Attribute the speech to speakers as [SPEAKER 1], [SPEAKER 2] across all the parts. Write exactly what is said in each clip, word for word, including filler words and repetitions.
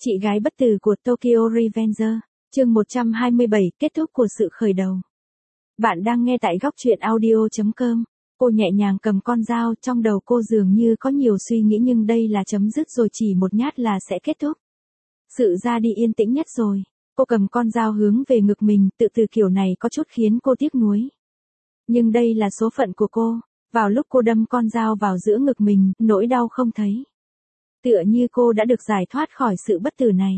[SPEAKER 1] Chị gái bất tử của Tokyo Revenger, chương một trăm hai mươi bảy, kết thúc của sự khởi đầu. Bạn đang nghe tại góc truyện audio chấm com. Cô nhẹ nhàng cầm con dao, trong đầu cô dường như có nhiều suy nghĩ, nhưng đây là chấm dứt rồi, chỉ một nhát là sẽ kết thúc. Sự ra đi yên tĩnh nhất rồi. Cô cầm con dao hướng về ngực mình, tự từ kiểu này có chút khiến cô tiếc nuối. Nhưng đây là số phận của cô. Vào lúc cô đâm con dao vào giữa ngực mình, nỗi đau không thấy. Tựa như cô đã được giải thoát khỏi sự bất tử này.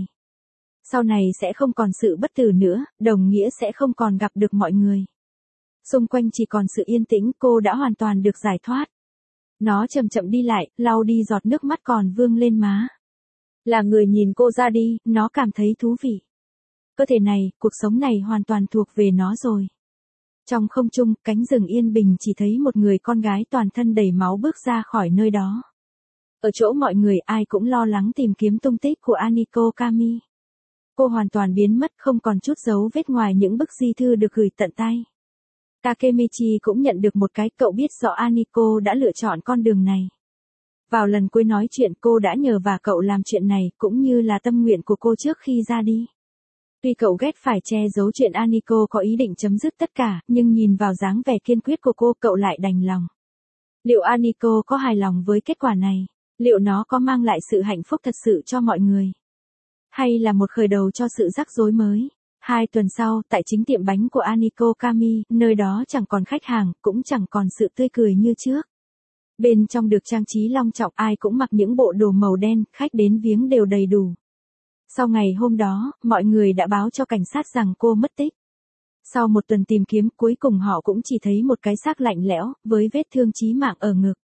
[SPEAKER 1] Sau này sẽ không còn sự bất tử nữa, đồng nghĩa sẽ không còn gặp được mọi người. Xung quanh chỉ còn sự yên tĩnh, cô đã hoàn toàn được giải thoát. Nó chậm chậm đi lại, lau đi giọt nước mắt còn vương lên má. Là người nhìn cô ra đi, nó cảm thấy thú vị. Cơ thể này, cuộc sống này hoàn toàn thuộc về nó rồi. Trong không trung, cánh rừng yên bình, chỉ thấy một người con gái toàn thân đầy máu bước ra khỏi nơi đó. Ở chỗ mọi người, ai cũng lo lắng tìm kiếm tung tích của Aniko Kami. Cô hoàn toàn biến mất, không còn chút dấu vết ngoài những bức di thư được gửi tận tay. Takemichi cũng nhận được một cái, cậu biết rõ Aniko đã lựa chọn con đường này. Vào lần cuối nói chuyện, cô đã nhờ và cậu làm chuyện này, cũng như là tâm nguyện của cô trước khi ra đi. Tuy cậu ghét phải che giấu chuyện Aniko có ý định chấm dứt tất cả, nhưng nhìn vào dáng vẻ kiên quyết của cô, cậu lại đành lòng. Liệu Aniko có hài lòng với kết quả này? Liệu nó có mang lại sự hạnh phúc thật sự cho mọi người? Hay là một khởi đầu cho sự rắc rối mới? Hai tuần sau, tại chính tiệm bánh của Aniko Kami, nơi đó chẳng còn khách hàng, cũng chẳng còn sự tươi cười như trước. Bên trong được trang trí long trọng, ai cũng mặc những bộ đồ màu đen, khách đến viếng đều đầy đủ. Sau ngày hôm đó, mọi người đã báo cho cảnh sát rằng cô mất tích. Sau một tuần tìm kiếm, cuối cùng họ cũng chỉ thấy một cái xác lạnh lẽo, với vết thương chí mạng ở ngực.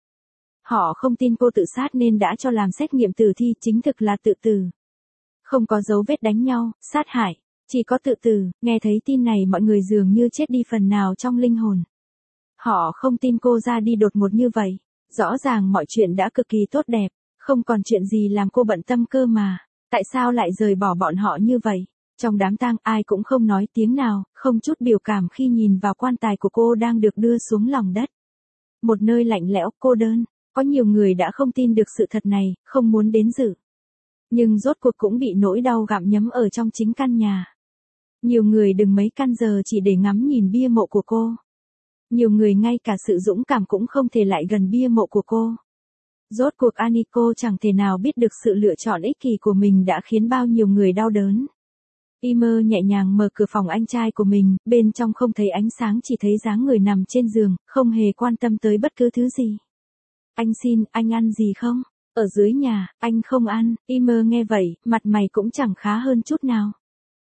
[SPEAKER 1] Họ không tin cô tự sát nên đã cho làm xét nghiệm tử thi, chính thực là tự tử. Không có dấu vết đánh nhau, sát hại, chỉ có tự tử. Nghe thấy tin này, mọi người dường như chết đi phần nào trong linh hồn. Họ không tin cô ra đi đột ngột như vậy. Rõ ràng mọi chuyện đã cực kỳ tốt đẹp, không còn chuyện gì làm cô bận tâm cơ mà. Tại sao lại rời bỏ bọn họ như vậy? Trong đám tang, ai cũng không nói tiếng nào, không chút biểu cảm khi nhìn vào quan tài của cô đang được đưa xuống lòng đất. Một nơi lạnh lẽo, cô đơn. Có nhiều người đã không tin được sự thật này, không muốn đến dự. Nhưng rốt cuộc cũng bị nỗi đau gặm nhấm ở trong chính căn nhà. Nhiều người đừng mấy căn giờ chỉ để ngắm nhìn bia mộ của cô. Nhiều người ngay cả sự dũng cảm cũng không thể lại gần bia mộ của cô. Rốt cuộc Aniko chẳng thể nào biết được sự lựa chọn ích kỷ của mình đã khiến bao nhiêu người đau đớn. Imer nhẹ nhàng mở cửa phòng anh trai của mình, bên trong không thấy ánh sáng, chỉ thấy dáng người nằm trên giường, không hề quan tâm tới bất cứ thứ gì. Anh xin, anh ăn gì không? Ở dưới nhà, anh không ăn. Imer nghe vậy, mặt mày cũng chẳng khá hơn chút nào.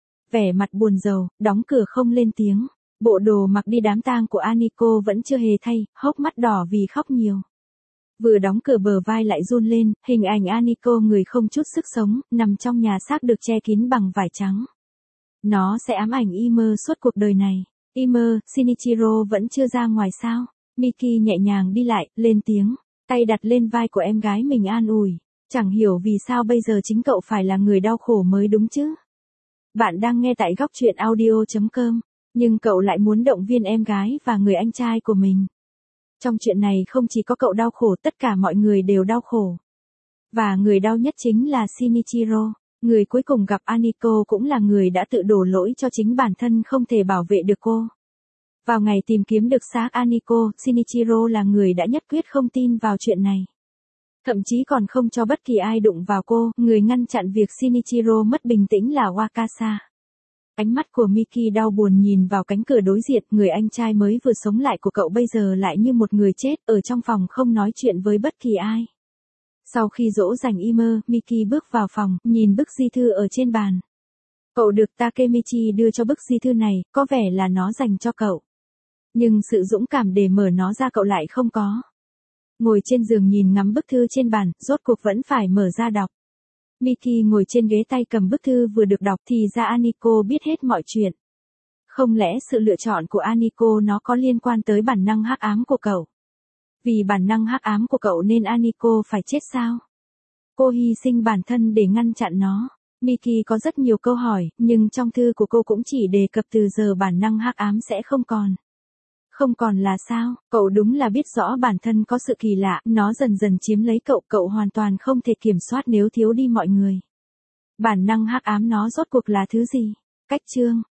[SPEAKER 1] Vẻ mặt buồn rầu, đóng cửa không lên tiếng. Bộ đồ mặc đi đám tang của Aniko vẫn chưa hề thay, hốc mắt đỏ vì khóc nhiều. Vừa đóng cửa bờ vai lại run lên, hình ảnh Aniko người không chút sức sống, nằm trong nhà xác được che kín bằng vải trắng. Nó sẽ ám ảnh Imer suốt cuộc đời này. Imer, Shinichiro vẫn chưa ra ngoài sao? Miki nhẹ nhàng đi lại, lên tiếng, tay đặt lên vai của em gái mình an ủi. Chẳng hiểu vì sao bây giờ chính cậu phải là người đau khổ mới đúng chứ? Bạn đang nghe tại góc truyện audio chấm com, nhưng cậu lại muốn động viên em gái và người anh trai của mình. Trong chuyện này không chỉ có cậu đau khổ, tất cả mọi người đều đau khổ. Và người đau nhất chính là Shinichiro, người cuối cùng gặp Aniko, cũng là người đã tự đổ lỗi cho chính bản thân không thể bảo vệ được cô. Vào ngày tìm kiếm được xác Aniko, Shinichiro là người đã nhất quyết không tin vào chuyện này. Thậm chí còn không cho bất kỳ ai đụng vào cô, người ngăn chặn việc Shinichiro mất bình tĩnh là Wakasa. Ánh mắt của Miki đau buồn nhìn vào cánh cửa đối diện, người anh trai mới vừa sống lại của cậu bây giờ lại như một người chết, ở trong phòng không nói chuyện với bất kỳ ai. Sau khi dỗ dành Imer, Miki bước vào phòng, nhìn bức di thư ở trên bàn. Cậu được Takemichi đưa cho bức di thư này, có vẻ là nó dành cho cậu. Nhưng sự dũng cảm để mở nó ra cậu lại không có. Ngồi trên giường nhìn ngắm bức thư trên bàn, rốt cuộc vẫn phải mở ra đọc. Miki ngồi trên ghế, tay cầm bức thư vừa được đọc, thì ra Aniko biết hết mọi chuyện. Không lẽ sự lựa chọn của Aniko nó có liên quan tới bản năng hắc ám của cậu? Vì bản năng hắc ám của cậu nên Aniko phải chết sao? Cô hy sinh bản thân để ngăn chặn nó. Miki có rất nhiều câu hỏi, nhưng trong thư của cô cũng chỉ đề cập từ giờ bản năng hắc ám sẽ không còn. Không còn là sao? Cậu đúng là biết rõ bản thân có sự kỳ lạ, nó dần dần chiếm lấy cậu, cậu hoàn toàn không thể kiểm soát nếu thiếu đi mọi người. Bản năng hắc ám nó rốt cuộc là thứ gì? Cách chương